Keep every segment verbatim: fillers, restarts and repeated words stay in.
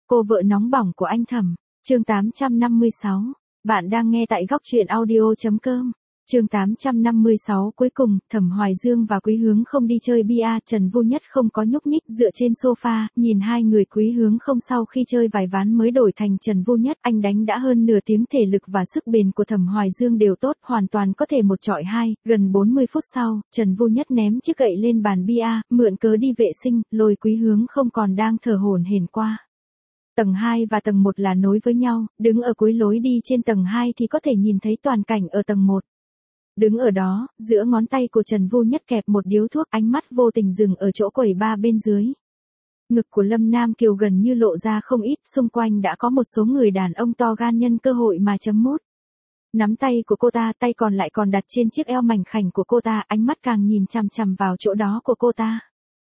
Cô vợ nóng bỏng của anh Thẩm, chương tám trăm năm mươi sáu. Bạn đang nghe tại góc truyện audio.com. Chương tám trăm năm mươi sáu. Cuối cùng, Thẩm Hoài Dương và Quý Hướng không đi chơi bia, Trần Vu Nhất không có nhúc nhích dựa trên sofa, nhìn hai người. Quý Hướng không sau khi chơi vài ván mới đổi thành Trần Vu Nhất, anh đánh đã hơn nửa tiếng, thể lực và sức bền của Thẩm Hoài Dương đều tốt, hoàn toàn có thể một chọi hai. Gần bốn mươi phút sau, Trần Vu Nhất ném chiếc gậy lên bàn bia, mượn cớ đi vệ sinh, lôi Quý Hướng không còn đang thở hổn hển qua. Tầng hai và tầng một là nối với nhau, đứng ở cuối lối đi trên tầng hai thì có thể nhìn thấy toàn cảnh ở tầng một. Đứng ở đó, giữa ngón tay của Trần Vu Nhất kẹp một điếu thuốc, ánh mắt vô tình dừng ở chỗ quầy bar bên dưới. Ngực của Lâm Nam Kiều gần như lộ ra không ít, xung quanh đã có một số người đàn ông to gan nhân cơ hội mà chấm mút. Nắm tay của cô ta, tay còn lại còn đặt trên chiếc eo mảnh khảnh của cô ta, ánh mắt càng nhìn chằm chằm vào chỗ đó của cô ta.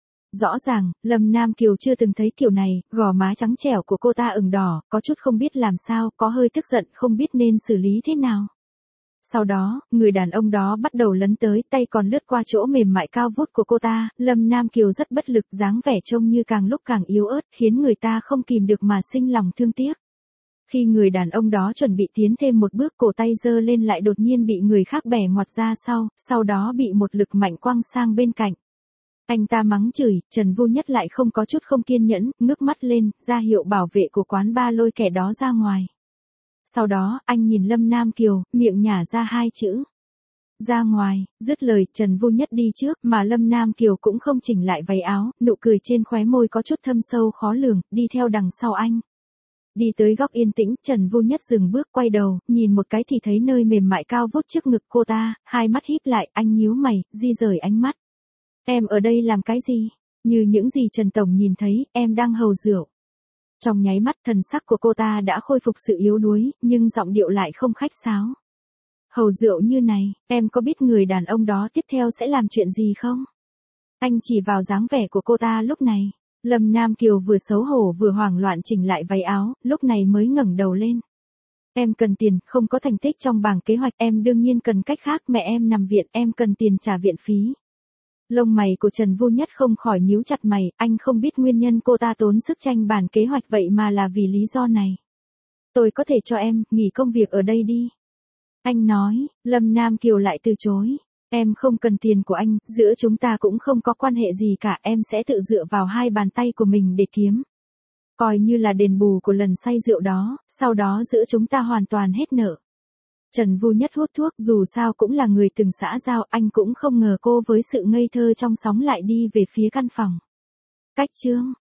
Rõ ràng, Lâm Nam Kiều chưa từng thấy kiểu này, gò má trắng trẻo của cô ta ửng đỏ, có chút không biết làm sao, có hơi tức giận, không biết nên xử lý thế nào. Sau đó, người đàn ông đó bắt đầu lấn tới, tay còn lướt qua chỗ mềm mại cao vút của cô ta, Lâm Nam Kiều rất bất lực, dáng vẻ trông như càng lúc càng yếu ớt, khiến người ta không kìm được mà sinh lòng thương tiếc. Khi người đàn ông đó chuẩn bị tiến thêm một bước, cổ tay giơ lên lại đột nhiên bị người khác bẻ ngoặt ra sau, sau đó bị một lực mạnh quăng sang bên cạnh. Anh ta mắng chửi, Trần Vu Nhất lại không có chút không kiên nhẫn, ngước mắt lên, ra hiệu bảo vệ của quán bar lôi kẻ đó ra ngoài. Sau đó, anh nhìn Lâm Nam Kiều, miệng nhả ra hai chữ. Ra ngoài, dứt lời, Trần Vu Nhất đi trước, mà Lâm Nam Kiều cũng không chỉnh lại váy áo, nụ cười trên khóe môi có chút thâm sâu khó lường, đi theo đằng sau anh. Đi tới góc yên tĩnh, Trần Vu Nhất dừng bước, quay đầu, nhìn một cái thì thấy nơi mềm mại cao vút trước ngực cô ta, hai mắt híp lại, anh nhíu mày, di rời ánh mắt. Em ở đây làm cái gì? Như những gì Trần Tổng nhìn thấy, em đang hầu rượu. Trong nháy mắt, thần sắc của cô ta đã khôi phục sự yếu đuối, nhưng giọng điệu lại không khách sáo. Hầu rượu như này, em có biết người đàn ông đó tiếp theo sẽ làm chuyện gì không? Anh chỉ vào dáng vẻ của cô ta lúc này. Lâm Nam Kiều vừa xấu hổ vừa hoảng loạn chỉnh lại váy áo, lúc này mới ngẩng đầu lên. Em cần tiền, không có thành tích trong bảng kế hoạch, em đương nhiên cần cách khác, mẹ em nằm viện, em cần tiền trả viện phí. Lông mày của Trần Vu Nhất không khỏi nhíu chặt mày, anh không biết nguyên nhân cô ta tốn sức tranh bản kế hoạch vậy mà là vì lý do này. Tôi có thể cho em, nghỉ công việc ở đây đi. Anh nói, Lâm Nam Kiều lại từ chối. Em không cần tiền của anh, giữa chúng ta cũng không có quan hệ gì cả, em sẽ tự dựa vào hai bàn tay của mình để kiếm. Coi như là đền bù của lần say rượu đó, sau đó giữa chúng ta hoàn toàn hết nợ. Trần Vu Nhất hút thuốc, dù sao cũng là người từng xã giao, anh cũng không ngờ cô với sự ngây thơ trong sóng lại đi về phía căn phòng. Cách chương,